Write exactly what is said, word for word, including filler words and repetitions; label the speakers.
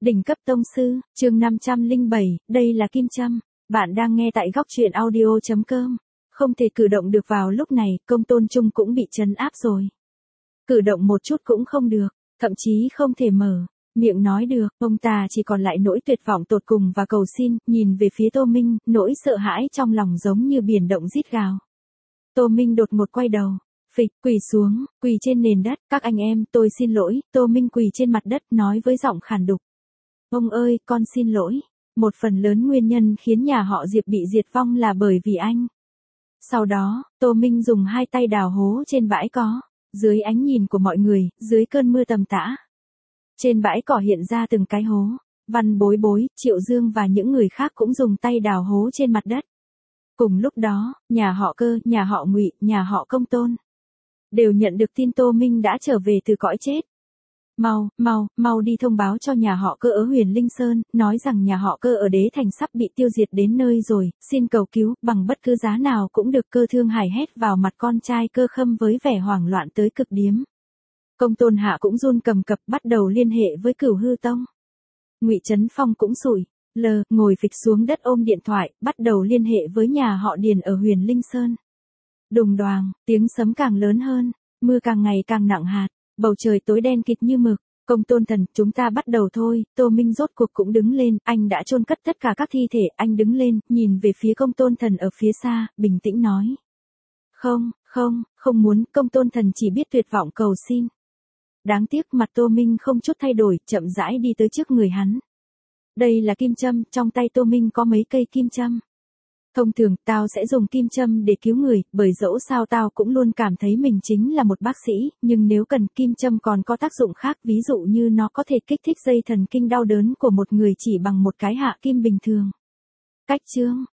Speaker 1: Đỉnh cấp tông sư, chương năm trăm lẻ bảy, đây là kim châm. Bạn đang nghe tại góc truyện audio chấm com. Không thể cử động được vào lúc này, Công Tôn Trung cũng bị trấn áp rồi. Cử động một chút cũng không được, thậm chí không thể mở miệng nói được, ông ta chỉ còn lại nỗi tuyệt vọng tột cùng và cầu xin, nhìn về phía Tô Minh, nỗi sợ hãi trong lòng giống như biển động rít gào. Tô Minh đột một quay đầu, phịch, quỳ xuống, quỳ trên nền đất, các anh em, tôi xin lỗi, Tô Minh quỳ trên mặt đất, nói với giọng khàn đục. Ông ơi, con xin lỗi, một phần lớn nguyên nhân khiến nhà họ Diệp bị diệt vong là bởi vì anh. Sau đó, Tô Minh dùng hai tay đào hố trên bãi cỏ, dưới ánh nhìn của mọi người, dưới cơn mưa tầm tã. Trên bãi cỏ hiện ra từng cái hố, Văn Bối Bối, Triệu Dương và những người khác cũng dùng tay đào hố trên mặt đất. Cùng lúc đó, nhà họ Cơ, nhà họ Ngụy, nhà họ Công Tôn đều nhận được tin Tô Minh đã trở về từ cõi chết. Mau, mau, mau đi thông báo cho nhà họ Cơ ở Huyền Linh Sơn, nói rằng nhà họ Cơ ở Đế Thành sắp bị tiêu diệt đến nơi rồi, xin cầu cứu, bằng bất cứ giá nào cũng được. Cơ Thương Hải hét vào mặt con trai Cơ Khâm với vẻ hoảng loạn tới cực điểm. Công Tôn Hạ cũng run cầm cập bắt đầu liên hệ với Cửu Hư Tông. Ngụy Trấn Phong cũng sủi lờ, ngồi phịch xuống đất ôm điện thoại, bắt đầu liên hệ với nhà họ Điền ở Huyền Linh Sơn. Đùng đoàng, tiếng sấm càng lớn hơn, mưa càng ngày càng nặng hạt, bầu trời tối đen kịt như mực. Công Tôn Thần, chúng ta bắt đầu thôi. Tô Minh rốt cuộc cũng đứng lên, anh đã chôn cất tất cả các thi thể, anh đứng lên, nhìn về phía Công Tôn Thần ở phía xa, bình tĩnh nói. Không, không, không muốn. Công Tôn Thần chỉ biết tuyệt vọng cầu xin. Đáng tiếc mặt Tô Minh không chút thay đổi, chậm rãi đi tới trước người hắn. Đây là kim châm, trong tay Tô Minh có mấy cây kim châm. Thông thường, tao sẽ dùng kim châm để cứu người, bởi dẫu sao tao cũng luôn cảm thấy mình chính là một bác sĩ, nhưng nếu cần, kim châm còn có tác dụng khác, ví dụ như nó có thể kích thích dây thần kinh đau đớn của một người chỉ bằng một cái hạ kim bình thường. Cách chương,